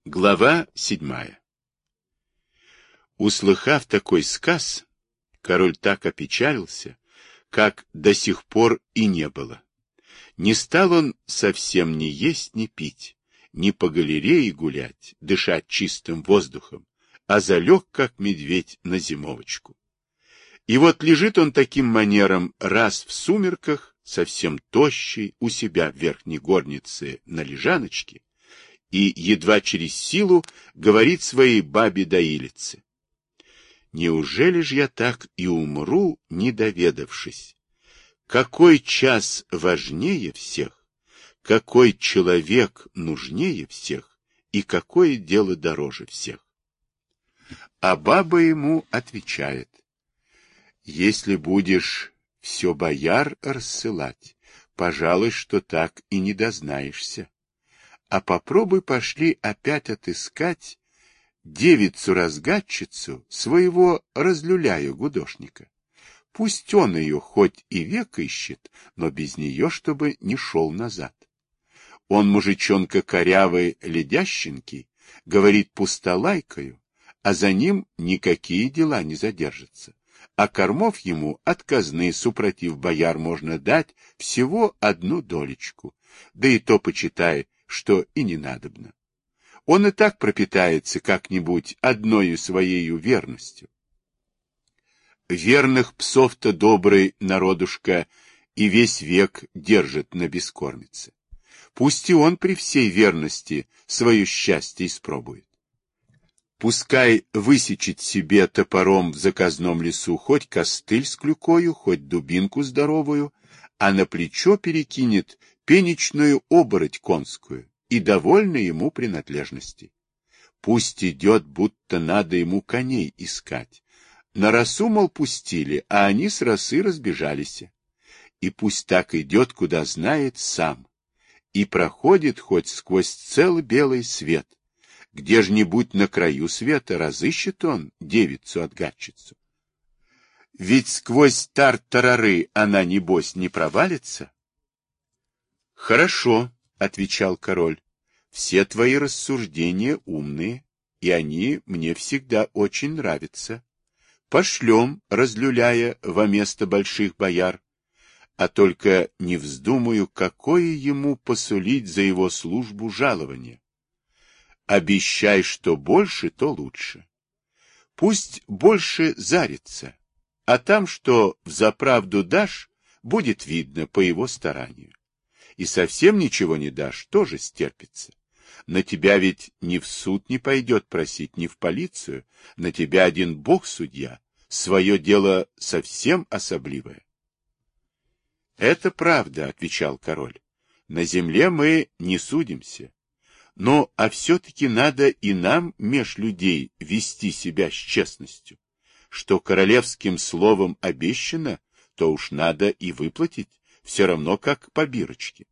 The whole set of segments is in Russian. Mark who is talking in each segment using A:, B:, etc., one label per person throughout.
A: Глава 7. Услыхав такой сказ, король так опечалился, как до сих пор и не было. Не стал он совсем ни есть, ни пить, ни по галерее гулять, дышать чистым воздухом, а залег, как медведь, на зимовочку. И вот лежит он таким манером раз в сумерках, совсем тощий, у себя в верхней горнице на лежаночке, и едва через силу говорит своей бабе-доилице: «Неужели ж я так и умру, не доведавшись? Какой час важнее всех, какой человек нужнее всех и какое дело дороже всех?» А баба ему отвечает: «Если будешь все бояр рассылать, пожалуй, что так и не дознаешься. А попробуй пошли опять отыскать девицу-разгадчицу своего разлюляя-гудошника. Пусть он ее хоть и век ищет, но без нее, чтобы не шел назад. Он мужичонка корявый, ледященький, говорит пустолайкою, а за ним никакие дела не задержатся. А кормов ему от казны, супротив бояр, можно дать всего одну долечку, да и то, почитай, что и не надобно. Он и так пропитается как-нибудь одною своею верностью. Верных псов-то добрый народушка и весь век держит на бескормице. Пусть и он при всей верности свое счастье испробует. Пускай высечет себе топором в заказном лесу хоть костыль с клюкою, хоть дубинку здоровую, а на плечо перекинет пенечную обороть конскую и довольно ему принадлежности. Пусть идет, будто надо ему коней искать. На росу, мол, пустили, а они с росы разбежались. И пусть так идет, куда знает сам, и проходит хоть сквозь целый белый свет. Где-нибудь на краю света разыщет он девицу-отгадчицу. Ведь сквозь тартарары она, небось, не провалится. — Хорошо, — отвечал король, — все твои рассуждения умные, и они мне всегда очень нравятся. Пошлем, разлюляя, во место больших бояр, а только не вздумаю, какое ему посулить за его службу жалование. Обещай, что больше, то лучше. Пусть больше зарится, а там, что взаправду дашь, будет видно по его старанию. И совсем ничего не дашь, тоже стерпится. На тебя ведь ни в суд не пойдет просить, ни в полицию, на тебя один Бог судья, свое дело совсем особливое. — Это правда, — отвечал король, — на земле мы не судимся. Но, а все-таки надо и нам меж людей вести себя с честностью. Что королевским словом обещано, то уж надо и выплатить, все равно как по бирочке.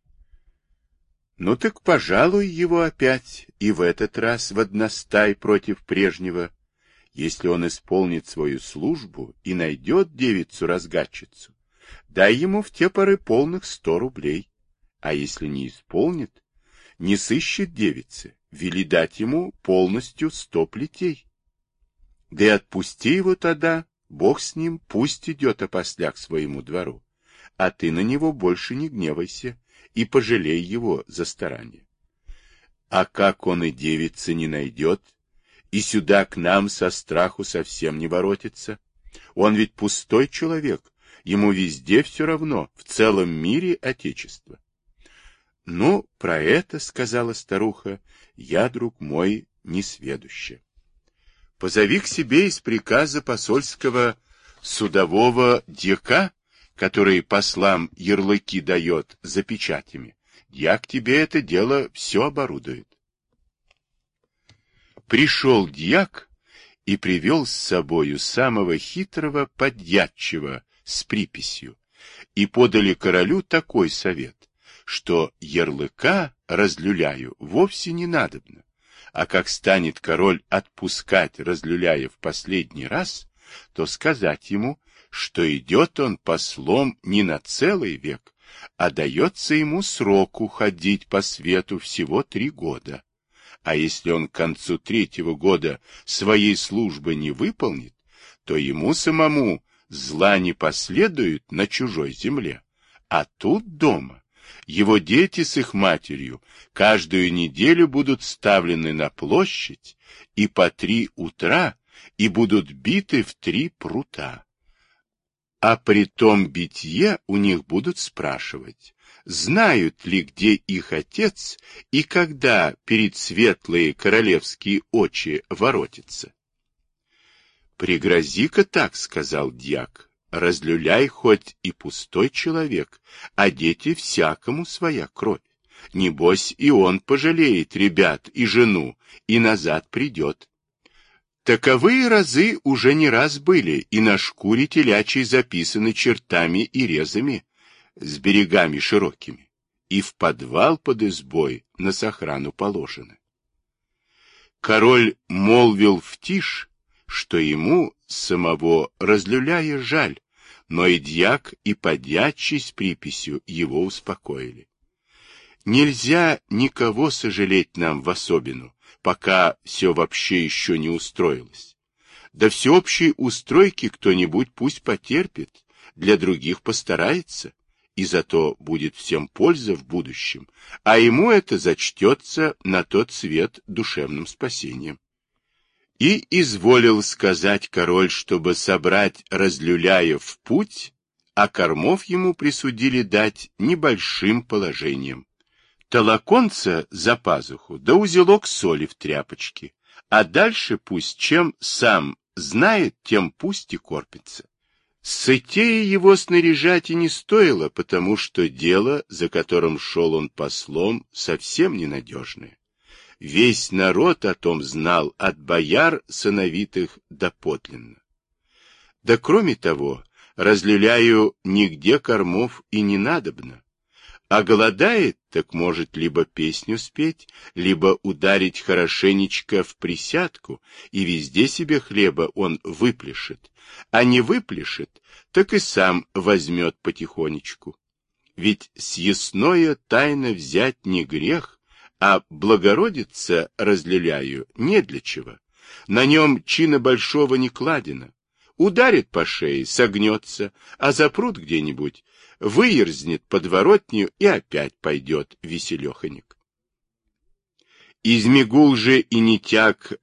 A: Ну так пожалуй его опять, и в этот раз в одностай против прежнего. Если он исполнит свою службу и найдет девицу-разгадчицу, дай ему в те поры полных 100 рублей. А если не исполнит, не сыщет девицы, вели дать ему полностью 100 плетей. Да и отпусти его тогда, Бог с ним, пусть идет опосля к своему двору, а ты на него больше не гневайся и пожалей его за старание. А как он и девицы не найдет, и сюда к нам со страху совсем не воротится, он ведь пустой человек, ему везде все равно, в целом мире отечество. — Ну, про это, — сказала старуха, — я, друг мой, несведуща. Позови к себе из приказа посольского судового дьяка, который послам ярлыки дает за печатями. Дьяк тебе это дело все оборудует. Пришел дьяк и привел с собою самого хитрого подьячего с приписью, и подали королю такой совет, что ярлыка разлюляю вовсе не надобно, а как станет король отпускать разлюляя в последний раз, то сказать ему, что идет он послом не на целый век, а дается ему сроку ходить по свету всего 3 года, А если он к концу 3-го года своей службы не выполнит, то ему самому зла не последует на чужой земле. А тут дома его дети с их матерью каждую неделю будут ставлены на площадь и по 3 утра и будут биты в 3 прута. А при том битье у них будут спрашивать, знают ли, где их отец и когда перед светлые королевские очи воротится. «Пригрози-ка так, — сказал дьяк, — разлюляй хоть и пустой человек, а дети всякому своя кровь. Небось, и он пожалеет ребят и жену, и назад придет». Таковые разы уже не раз были, и на шкуре телячьей записаны чертами и резами, с берегами широкими, и в подвал под избой на сохрану положено. Король молвил в тишь, что ему самого разлюляя жаль, но и дьяк, и подьячий с приписью его успокоили. Нельзя никого сожалеть нам в особину, пока все вообще еще не устроилось. До всеобщей устройки кто-нибудь пусть потерпит, для других постарается, и зато будет всем польза в будущем, а ему это зачтется на тот свет душевным спасением. И изволил сказать король, чтобы собрать разлюляя в путь, а кормов ему присудили дать небольшим положением. Толоконца за пазуху, да узелок соли в тряпочке, а дальше пусть чем сам знает, тем пусть и корпится. Сытее его снаряжать и не стоило, потому что дело, за которым шел он послом, совсем ненадежное. Весь народ о том знал, от бояр сыновитых доподлинно. Да кроме того, разлюляю нигде кормов и не надобно. А голодает, так может либо песню спеть, либо ударить хорошенечко в присядку, и везде себе хлеба он выплешет, а не выплешет, так и сам возьмет потихонечку. Ведь съестное тайно взять не грех, а благородиться разлюляю не для чего. На нем чина большого не кладено. Ударит по шее, согнется, а запрут где-нибудь, выерзнет подворотню и опять пойдет веселеханик. Измигул же и нетяк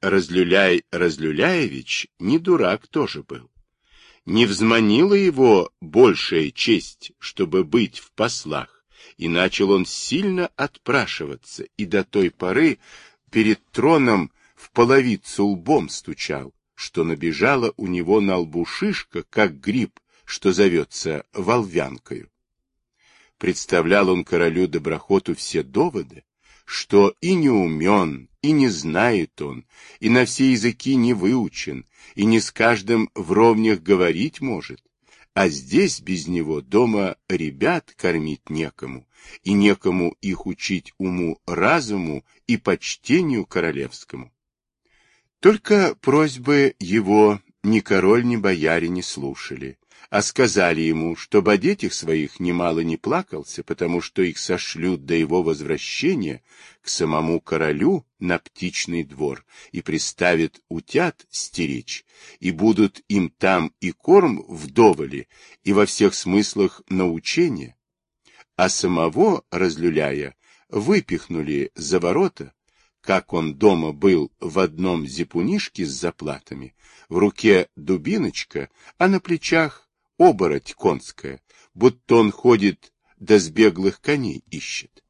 A: Разлюляевич не дурак тоже был. Не взманила его большая честь, чтобы быть в послах, и начал он сильно отпрашиваться, и до той поры перед троном в половицу лбом стучал, что набежала у него на лбу шишка, как гриб, что зовется волвянкою. Представлял он королю Доброхоту все доводы, что и не умен, и не знает он, и на все языки не выучен, и не с каждым в ровнях говорить может, а здесь без него дома ребят кормить некому, и некому их учить уму-разуму и почтению королевскому. Только просьбы его ни король, ни бояре не слушали, а сказали ему, чтобы о детях своих немало не плакался, потому что их сошлют до его возвращения к самому королю на птичный двор и приставят утят стеречь, и будут им там и корм вдоволе, и во всех смыслах научения. А самого разлюляя выпихнули за ворота, как он дома был в одном зипунишке с заплатами, в руке дубиночка, а на плечах обороть конская, будто он ходит да с беглых коней ищет.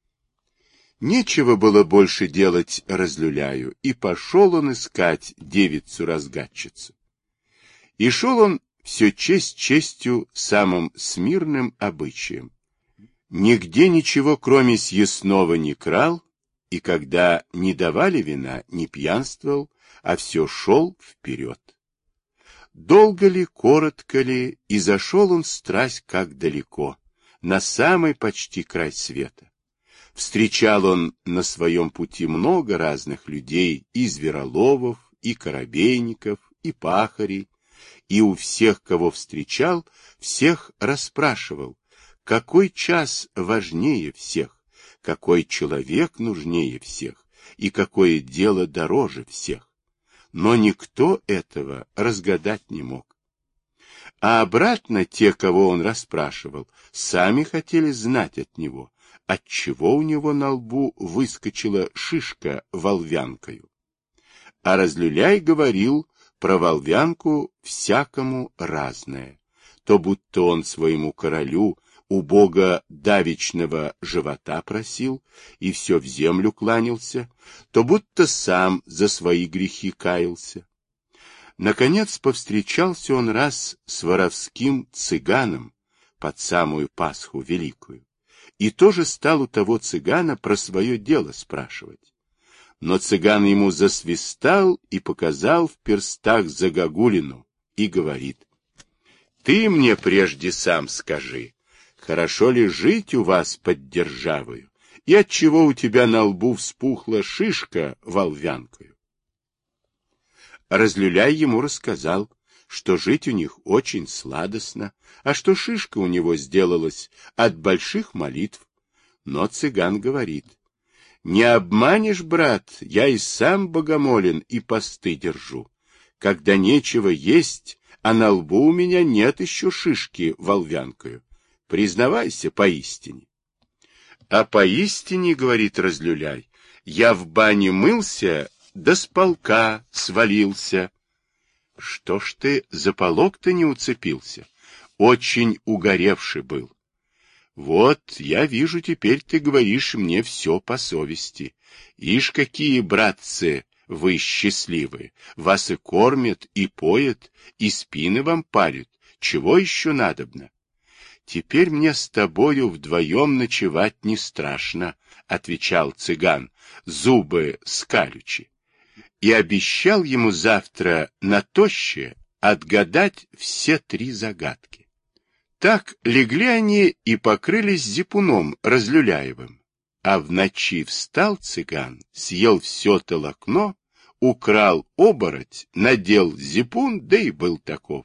A: Нечего было больше делать разлюляю, и пошел он искать девицу-разгадчицу. И шел он все честь честью самым смирным обычаем. Нигде ничего, кроме съестного, не крал, и когда не давали вина, не пьянствовал, а все шел вперед. Долго ли, коротко ли, и зашел он страсть как далеко, на самый почти край света. Встречал он на своем пути много разных людей, и звероловов, и коробейников, и пахарей, и у всех, кого встречал, всех расспрашивал, какой час важнее всех, какой человек нужнее всех, и какое дело дороже всех. Но никто этого разгадать не мог. А обратно те, кого он расспрашивал, сами хотели знать от него, отчего у него на лбу выскочила шишка волвянкою. А Разлюляй говорил про волвянку всякому разное. То будто он своему королю у бога давичного живота просил и все в землю кланялся, то будто сам за свои грехи каялся. Наконец повстречался он раз с воровским цыганом под самую Пасху Великую, и тоже стал у того цыгана про свое дело спрашивать. Но цыган ему засвистал и показал в перстах загогулину и говорит: «Ты мне прежде сам скажи, хорошо ли жить у вас под державою, и отчего у тебя на лбу вспухла шишка волвянкою?» Разлюляй ему рассказал, что жить у них очень сладостно, а что шишка у него сделалась от больших молитв. Но цыган говорит: «Не обманешь, брат, я и сам богомолен и посты держу. Когда нечего есть, а на лбу у меня нет еще шишки волвянкою. Признавайся поистине». «А поистине, — говорит Разлюляй, — я в бане мылся, да с полка свалился». «Что ж ты за полок-то не уцепился? Очень угоревший был». «Вот, я вижу, теперь ты говоришь мне все по совести. Ишь, какие, братцы, вы счастливые! Вас и кормят, и поят, и спины вам парят. Чего еще надобно?» «Теперь мне с тобою вдвоем ночевать не страшно», — отвечал цыган, зубы скалючи, и обещал ему завтра на тоще отгадать все 3 загадки. Так легли они и покрылись зипуном Разлюляевым. А в ночи встал цыган, съел все толокно, украл обороть, надел зипун, да и был таков.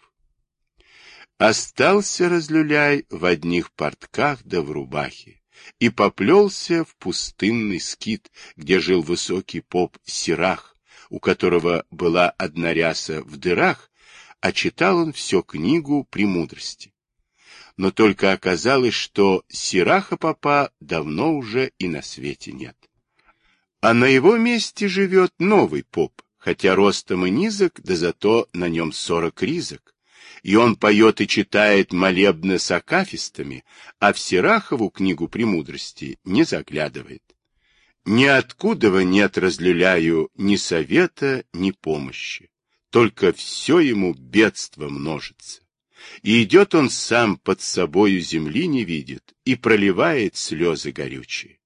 A: Остался Разлюляй в одних портках да в рубахе и поплелся в пустынный скит, где жил высокий поп Сирах, у которого была одна ряса в дырах, а читал он все книгу премудрости. Но только оказалось, что Сираха попа давно уже и на свете нет. А на его месте живет новый поп, хотя ростом и низок, да зато на нем 40 ризок. И он поет и читает молебны с акафистами, а в Сирахову книгу премудрости не заглядывает. Ниоткуда нет Разлюляю ни совета, ни помощи, только все ему бедство множится. И идет он сам под собою земли не видит и проливает слезы горючие.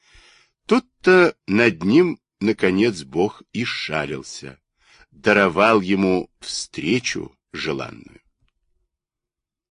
A: Тут-то над ним, наконец, Бог и шалился, даровал ему встречу желанную.